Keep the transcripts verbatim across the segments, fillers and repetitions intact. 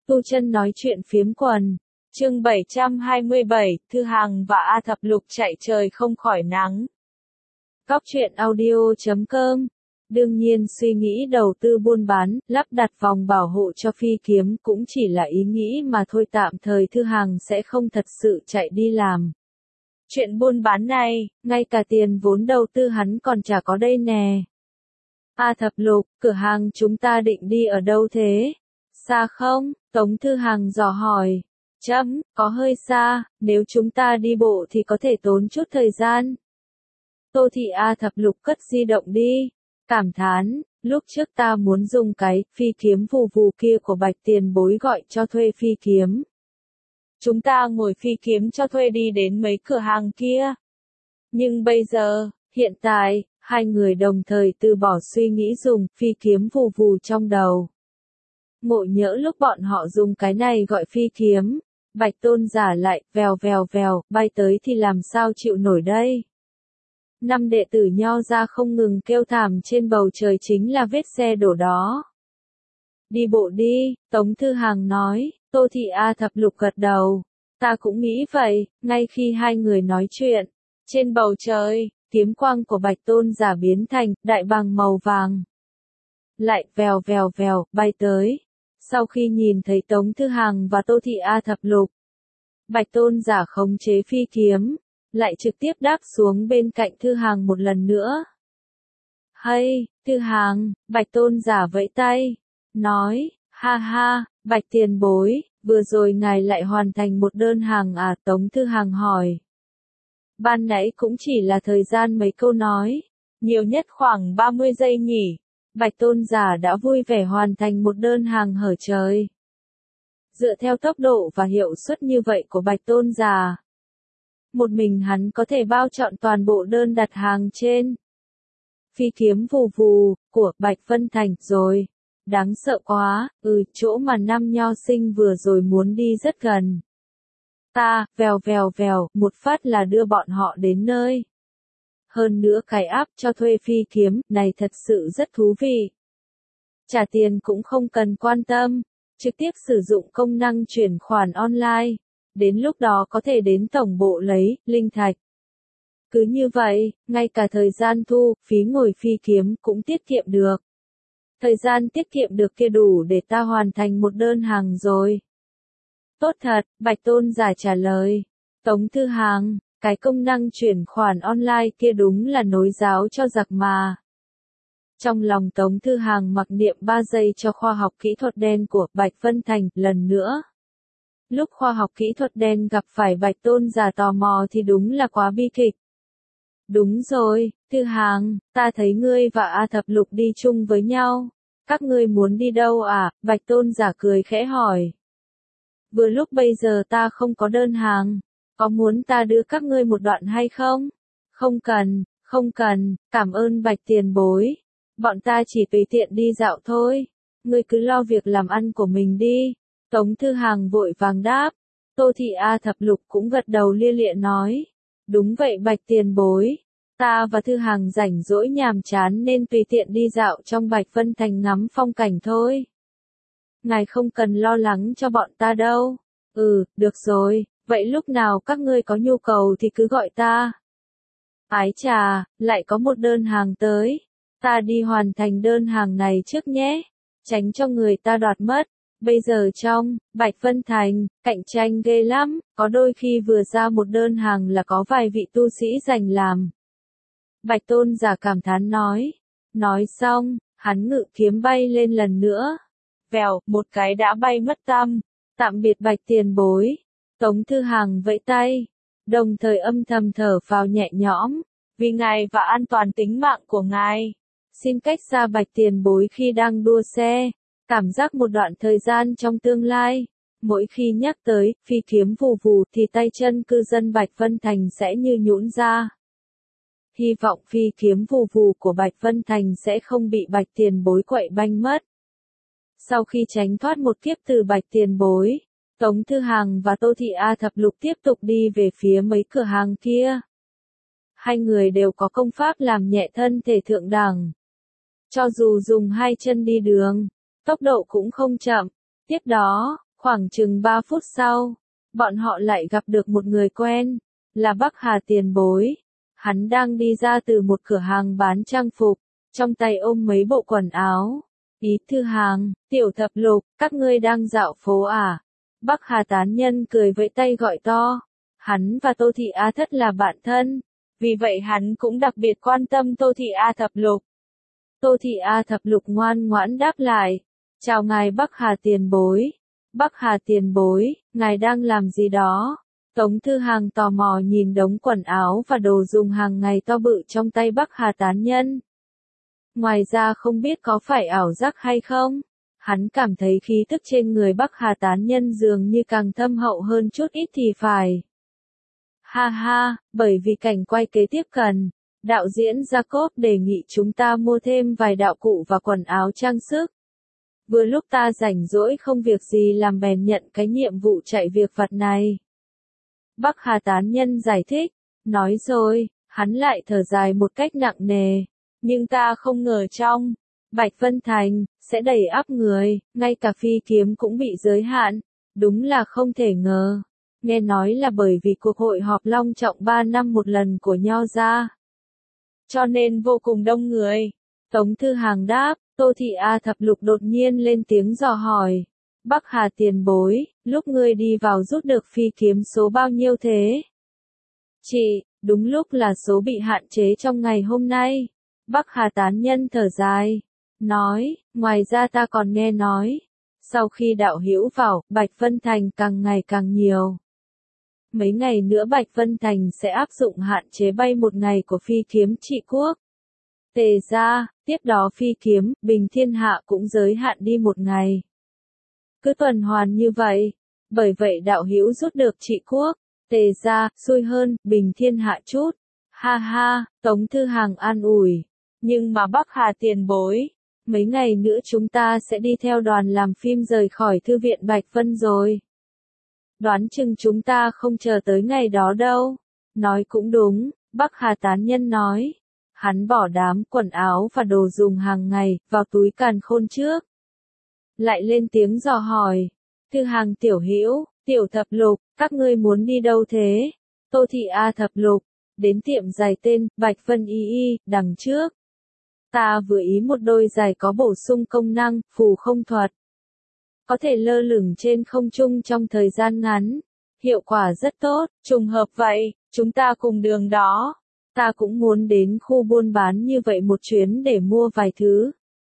Tu Chân nói chuyện phiếm quần. Chương bảy trăm hai mươi bảy, Thư Hằng và A Thập Lục chạy trời không khỏi nắng. Góc truyện audio chấm com. Đương nhiên suy nghĩ đầu tư buôn bán, lắp đặt vòng bảo hộ cho phi kiếm cũng chỉ là ý nghĩ mà thôi, tạm thời Thư Hằng sẽ không thật sự chạy đi làm. Chuyện buôn bán này, ngay cả tiền vốn đầu tư hắn còn chả có đây nè. A Thập Lục, cửa hàng chúng ta định đi ở đâu thế? Xa không? Tống Thư Hằng dò hỏi. Chấm, có hơi xa, nếu chúng ta đi bộ thì có thể tốn chút thời gian. Tô Thị A Thập Lục cất di động đi. Cảm thán, lúc trước ta muốn dùng cái phi kiếm vù vù kia của Bạch Tiền Bối gọi cho thuê phi kiếm. Chúng ta ngồi phi kiếm cho thuê đi đến mấy cửa hàng kia. Nhưng bây giờ, hiện tại, hai người đồng thời từ bỏ suy nghĩ dùng phi kiếm vù vù trong đầu. Ngộ nhỡ lúc bọn họ dùng cái này gọi phi kiếm, Bạch Tôn giả lại vèo vèo vèo bay tới thì làm sao chịu nổi đây. Năm đệ tử Nho ra không ngừng kêu thảm trên bầu trời chính là vết xe đổ đó. Đi bộ đi, Tống Thư Hằng nói. Tô Thị A Thập Lục gật đầu. Ta cũng nghĩ vậy. Ngay khi hai người nói chuyện, trên bầu trời, kiếm quang của Bạch Tôn giả biến thành đại bàng màu vàng, lại vèo vèo vèo bay tới. Sau khi nhìn thấy Tống Thư Hằng và Tô Thị A Thập Lục, Bạch Tôn giả khống chế phi kiếm, lại trực tiếp đáp xuống bên cạnh Thư Hằng một lần nữa. Hay, Thư Hằng, Bạch Tôn giả vẫy tay, nói, ha ha, Bạch Tiền Bối, vừa rồi ngài lại hoàn thành một đơn hàng à? Tống Thư Hằng hỏi. Ban nãy cũng chỉ là thời gian mấy câu nói, nhiều nhất khoảng ba mươi giây nhỉ. Bạch Tôn giả đã vui vẻ hoàn thành một đơn hàng hở trời. Dựa theo tốc độ và hiệu suất như vậy của Bạch Tôn giả, một mình hắn có thể bao trọn toàn bộ đơn đặt hàng trên phi kiếm vù vù của Bạch Vân Thành rồi. Đáng sợ quá, ừ, chỗ mà năm nho sinh vừa rồi muốn đi rất gần. Ta, vèo vèo vèo, một phát là đưa bọn họ đến nơi. Hơn nữa cái app cho thuê phi kiếm này thật sự rất thú vị. Trả tiền cũng không cần quan tâm, trực tiếp sử dụng công năng chuyển khoản online, đến lúc đó có thể đến tổng bộ lấy linh thạch. Cứ như vậy, ngay cả thời gian thu phí ngồi phi kiếm cũng tiết kiệm được. Thời gian tiết kiệm được kia đủ để ta hoàn thành một đơn hàng rồi. Tốt thật, Bạch Tôn giả trả lời. Tống Thư Hằng, cái công năng chuyển khoản online kia đúng là nối giáo cho giặc mà. Trong lòng Tống Thư Hằng mặc niệm ba giây cho khoa học kỹ thuật đen của Bạch Vân Thành lần nữa. Lúc khoa học kỹ thuật đen gặp phải Bạch Tôn giả tò mò thì đúng là quá bi kịch. Đúng rồi, Thư Hằng, ta thấy ngươi và A Thập Lục đi chung với nhau. Các ngươi muốn đi đâu à? Bạch Tôn giả cười khẽ hỏi. Vừa lúc bây giờ ta không có đơn hàng. Có muốn ta đưa các ngươi một đoạn hay không? Không cần, không cần, cảm ơn Bạch Tiền Bối. Bọn ta chỉ tùy tiện đi dạo thôi. Ngươi cứ lo việc làm ăn của mình đi. Tống Thư Hằng vội vàng đáp. Tô Thị A Thập Lục cũng gật đầu lia lịa nói. Đúng vậy Bạch Tiền Bối. Ta và Thư Hằng rảnh rỗi nhàm chán nên tùy tiện đi dạo trong Bạch Vân Thành ngắm phong cảnh thôi. Ngài không cần lo lắng cho bọn ta đâu. Ừ, được rồi, vậy lúc nào các ngươi có nhu cầu thì cứ gọi ta. Ái chà, lại có một đơn hàng tới. Ta đi hoàn thành đơn hàng này trước nhé, tránh cho người ta đoạt mất. Bây giờ trong Bạch Vân Thành, cạnh tranh ghê lắm, có đôi khi vừa ra một đơn hàng là có vài vị tu sĩ giành làm. Bạch Tôn giả cảm thán nói. Nói xong, hắn ngự kiếm bay lên lần nữa. Vèo, một cái đã bay mất tăm. Tạm biệt Bạch Tiền Bối. Tống Thư Hằng vẫy tay, đồng thời âm thầm thở phào nhẹ nhõm. Vì ngài và an toàn tính mạng của ngài, xin cách xa Bạch Tiền Bối khi đang đua xe. Cảm giác một đoạn thời gian trong tương lai, mỗi khi nhắc tới phi kiếm vù vù thì tay chân cư dân Bạch Vân Thành sẽ như nhũn ra. Hy vọng phi kiếm vù vù của Bạch Vân Thành sẽ không bị Bạch Tiền Bối quậy banh mất. Sau khi tránh thoát một kiếp từ Bạch Tiền Bối, Tống Thư Hằng và Tô Thị A Thập Lục tiếp tục đi về phía mấy cửa hàng kia. Hai người đều có công pháp làm nhẹ thân thể thượng đẳng. Cho dù dùng hai chân đi đường, tốc độ cũng không chậm. Tiếp đó, Khoảng chừng ba phút sau, bọn họ lại gặp được một người quen, là Bắc Hà tiền bối. Hắn đang đi ra từ một cửa hàng bán trang phục, trong tay ôm mấy bộ quần áo. Ý Thư Hàng, Tiểu Thập Lục, các ngươi đang dạo phố à? Bắc Hà tán nhân cười vẫy tay gọi to. Hắn và Tô Thị A Thất là bạn thân, vì vậy hắn cũng đặc biệt quan tâm Tô Thị A Thập Lục. Tô Thị A Thập Lục ngoan ngoãn đáp lại. Chào ngài Bắc Hà tiền bối. Bắc Hà tiền bối, ngài đang làm gì đó? Tống Thư Hàng tò mò nhìn đống quần áo và đồ dùng hàng ngày to bự trong tay Bắc Hà tán nhân. Ngoài ra không biết có phải ảo giác hay không, hắn cảm thấy khí tức trên người Bắc Hà tán nhân dường như càng thâm hậu hơn chút ít thì phải. Ha ha, bởi vì cảnh quay kế tiếp cần, đạo diễn Jacob đề nghị chúng ta mua thêm vài đạo cụ và quần áo trang sức. Vừa lúc ta rảnh rỗi không việc gì làm bèn nhận cái nhiệm vụ chạy việc vặt này. Bắc Hà tán nhân giải thích, nói rồi, hắn lại thở dài một cách nặng nề. Nhưng ta không ngờ trong Bạch Vân Thành sẽ đầy ắp người, ngay cả phi kiếm cũng bị giới hạn. Đúng là không thể ngờ. Nghe nói là bởi vì cuộc hội họp long trọng ba năm một lần của Nho gia, cho nên vô cùng đông người. Tống Thư Hàng đáp. Tô Thị A Thập Lục đột nhiên lên tiếng dò hỏi. Bắc Hà tiền bối, lúc ngươi đi vào rút được phi kiếm số bao nhiêu thế? Chị, đúng lúc là số bị hạn chế trong ngày hôm nay. Bắc Hà tán nhân thở dài. Nói, ngoài ra ta còn nghe nói. Sau khi đạo hữu vào, Bạch Vân Thành càng ngày càng nhiều. Mấy ngày nữa Bạch Vân Thành sẽ áp dụng hạn chế bay một ngày của phi kiếm trị quốc. Tề ra, tiếp đó phi kiếm, bình thiên hạ cũng giới hạn đi một ngày. Cứ tuần hoàn như vậy. Bởi vậy đạo hữu rút được trị quốc. Tề ra, xui hơn, bình thiên hạ chút. Ha ha, Tống Thư Hàng an ủi. Nhưng mà Bắc Hà tiền bối, mấy ngày nữa chúng ta sẽ đi theo đoàn làm phim rời khỏi Thư viện Bạch Vân rồi. Đoán chừng chúng ta không chờ tới ngày đó đâu. Nói cũng đúng, Bắc Hà tán nhân nói. Hắn bỏ đám quần áo và đồ dùng hàng ngày vào túi càn khôn trước. Lại lên tiếng dò hỏi. Thư Hàng tiểu hữu, Tiểu Thập Lục, các ngươi muốn đi đâu thế? Tô Thị A Thập Lục, đến tiệm giày tên Bạch Vân Y Y, đằng trước. Ta vừa ý một đôi giày có bổ sung công năng, phù không thuật. Có thể lơ lửng trên không trung trong thời gian ngắn. Hiệu quả rất tốt, trùng hợp vậy, chúng ta cùng đường đó. Ta cũng muốn đến khu buôn bán như vậy một chuyến để mua vài thứ.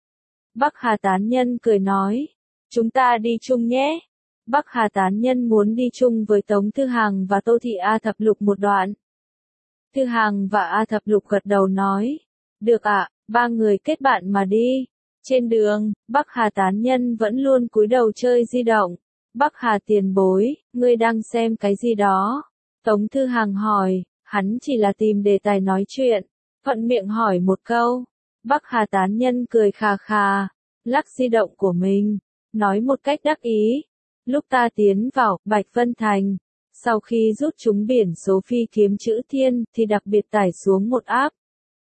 Bắc Hà tán nhân cười nói. Chúng ta đi chung nhé. Bắc Hà tán nhân muốn đi chung với Tống Thư Hàng và Tô Thị A Thập Lục một đoạn. Thư Hàng và A Thập Lục gật đầu nói. Được ạ, ba người kết bạn mà đi. Trên đường, Bắc Hà tán nhân vẫn luôn cúi đầu chơi di động. Bắc Hà tiền bối, ngươi đang xem cái gì đó? Tống Thư Hàng hỏi, hắn chỉ là tìm đề tài nói chuyện. Thuận miệng hỏi một câu. Bắc Hà tán nhân cười khà khà, lắc di động của mình, nói một cách đắc ý. Lúc ta tiến vào Bạch Vân Thành, sau khi rút trúng biển số phi kiếm chữ thiên thì đặc biệt tải xuống một app.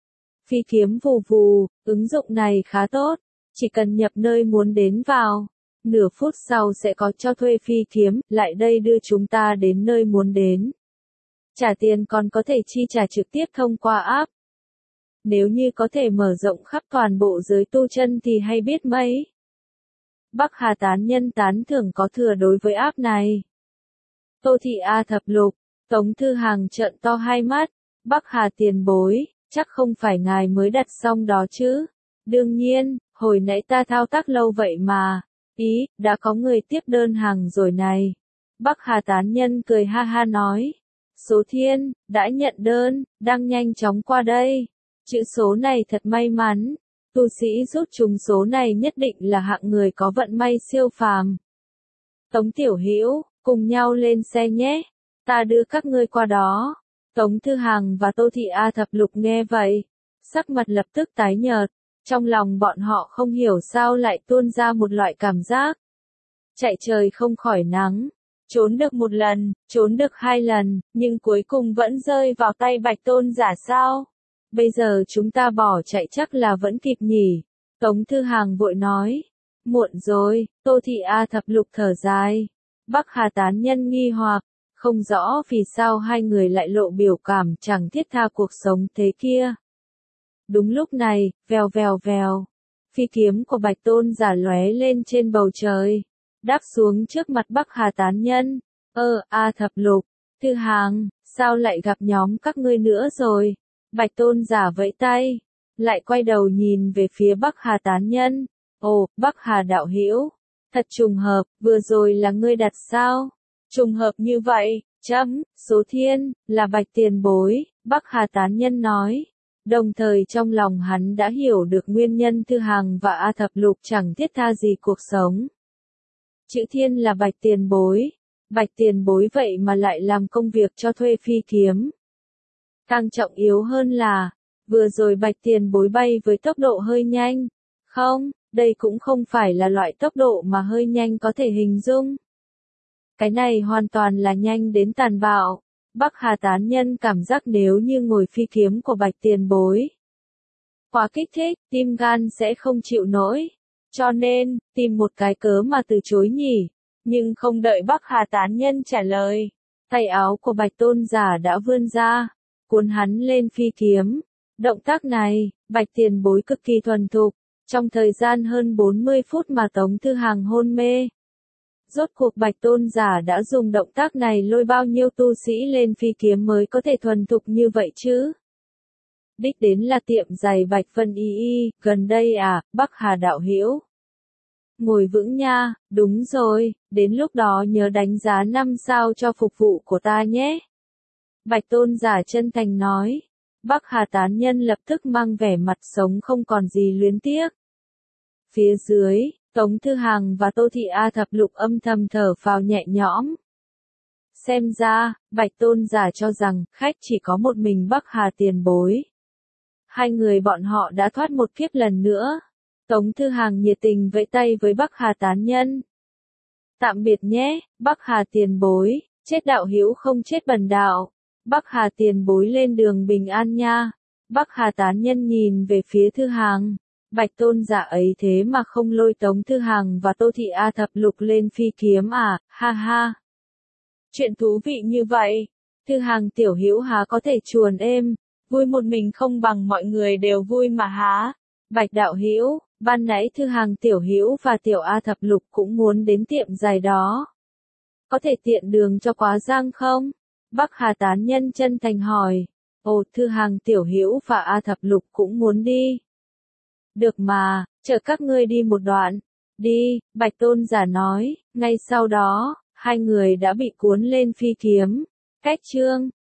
Phi kiếm vù vù, ứng dụng này khá tốt, chỉ cần nhập nơi muốn đến vào. Nửa phút sau sẽ có cho thuê phi kiếm, lại đây đưa chúng ta đến nơi muốn đến. Trả tiền còn có thể chi trả trực tiếp thông qua app. Nếu như có thể mở rộng khắp toàn bộ giới tu chân thì hay biết mấy. Bắc Hà tán nhân tán thưởng có thừa đối với app này. Tô Thị A Thập Lục, Tống Thư Hàng trợn to hai mắt. Bắc Hà tiền bối, chắc không phải ngài mới đặt xong đó chứ? Đương nhiên, hồi nãy ta thao tác lâu vậy mà. Ý, đã có người tiếp đơn hàng rồi này. Bắc Hà tán nhân cười ha ha nói. Số thiên, đã nhận đơn, đang nhanh chóng qua đây. Chữ số này thật may mắn. Tu sĩ rút trúng số này nhất định là hạng người có vận may siêu phàm. Tống tiểu hữu, cùng nhau lên xe nhé. Ta đưa các ngươi qua đó. Tống Thư Hàng và Tô Thị A Thập Lục nghe vậy. Sắc mặt lập tức tái nhợt. Trong lòng bọn họ không hiểu sao lại tuôn ra một loại cảm giác. Chạy trời không khỏi nắng. Trốn được một lần, trốn được hai lần, nhưng cuối cùng vẫn rơi vào tay Bạch Tôn giả sao? Bây giờ chúng ta bỏ chạy chắc là vẫn kịp nhỉ? Tống Thư Hàng vội nói. Muộn rồi, Tô Thị A Thập Lục thở dài. Bắc Hà tán nhân nghi hoặc, không rõ vì sao hai người lại lộ biểu cảm chẳng thiết tha cuộc sống thế kia. Đúng lúc này, vèo vèo vèo, phi kiếm của Bạch Tôn Giả lóe lên trên bầu trời, đáp xuống trước mặt Bắc Hà tán nhân. Ơ, A Thập Lục, Thư Hàng, sao lại gặp nhóm các ngươi nữa rồi? Bạch Tôn Giả vẫy tay, lại quay đầu nhìn về phía Bắc Hà tán nhân. Ồ, Bắc Hà đạo hữu, thật trùng hợp, vừa rồi là ngươi đặt sao? Trùng hợp như vậy, chấm, số thiên, là Bạch tiền bối, Bắc Hà tán nhân nói. Đồng thời trong lòng hắn đã hiểu được nguyên nhân Thư Hàng và A Thập Lục chẳng thiết tha gì cuộc sống. Chữ thiên là Bạch tiền bối, Bạch tiền bối vậy mà lại làm công việc cho thuê phi kiếm. Càng trọng yếu hơn là, vừa rồi Bạch tiền bối bay với tốc độ hơi nhanh. Không, đây cũng không phải là loại tốc độ mà hơi nhanh có thể hình dung. Cái này hoàn toàn là nhanh đến tàn bạo. Bắc Hà tán nhân cảm giác nếu như ngồi phi kiếm của Bạch tiền bối, quá kích thích, tim gan sẽ không chịu nổi. Cho nên, tìm một cái cớ mà từ chối nhỉ. Nhưng không đợi Bắc Hà tán nhân trả lời, tay áo của Bạch Tôn Giả đã vươn ra, cuốn hắn lên phi kiếm. Động tác này, Bạch tiền bối cực kỳ thuần thục, trong thời gian hơn bốn mươi phút mà Tống Thư Hàng hôn mê. Rốt cuộc Bạch Tôn Giả đã dùng động tác này lôi bao nhiêu tu sĩ lên phi kiếm mới có thể thuần thục như vậy chứ? Đích đến là tiệm giày Bạch Vân Y Y, gần đây à, Bắc Hà đạo hữu. Ngồi vững nha, đúng rồi, đến lúc đó nhớ đánh giá năm sao cho phục vụ của ta nhé. Bạch Tôn Giả chân thành nói. Bắc Hà tán nhân lập tức mang vẻ mặt sống không còn gì luyến tiếc. Phía dưới, Tống Thư Hàng và Tô Thị A Thập Lục âm thầm thở phào nhẹ nhõm. Xem ra, Bạch Tôn Giả cho rằng, khách chỉ có một mình Bắc Hà tiền bối. Hai người bọn họ đã thoát một kiếp lần nữa. Tống Thư Hàng nhiệt tình vẫy tay với Bắc Hà tán nhân. Tạm biệt nhé, Bắc Hà tiền bối, chết đạo hữu không chết bần đạo. Bắc Hà tiền bối lên đường bình an nha. Bắc Hà tán nhân nhìn về phía Thư Hàng. Bạch Tôn Giả ấy thế mà không lôi Tống Thư Hàng và Tô Thị A Thập Lục lên phi kiếm à, ha ha. Chuyện thú vị như vậy, Thư Hàng tiểu hữu há có thể chuồn êm, vui một mình không bằng mọi người đều vui mà há. Bạch đạo hữu, ban nãy Thư Hàng tiểu hữu và tiểu A Thập Lục cũng muốn đến tiệm giày đó. Có thể tiện đường cho quá giang không? Bắc Hà tán nhân chân thành hỏi. Ồ, Thư Hàng tiểu hữu và A Thập Lục cũng muốn đi. Được mà, chở các ngươi đi một đoạn. Đi, Bạch Tôn Giả nói. Ngay sau đó, hai người đã bị cuốn lên phi kiếm. Cách chương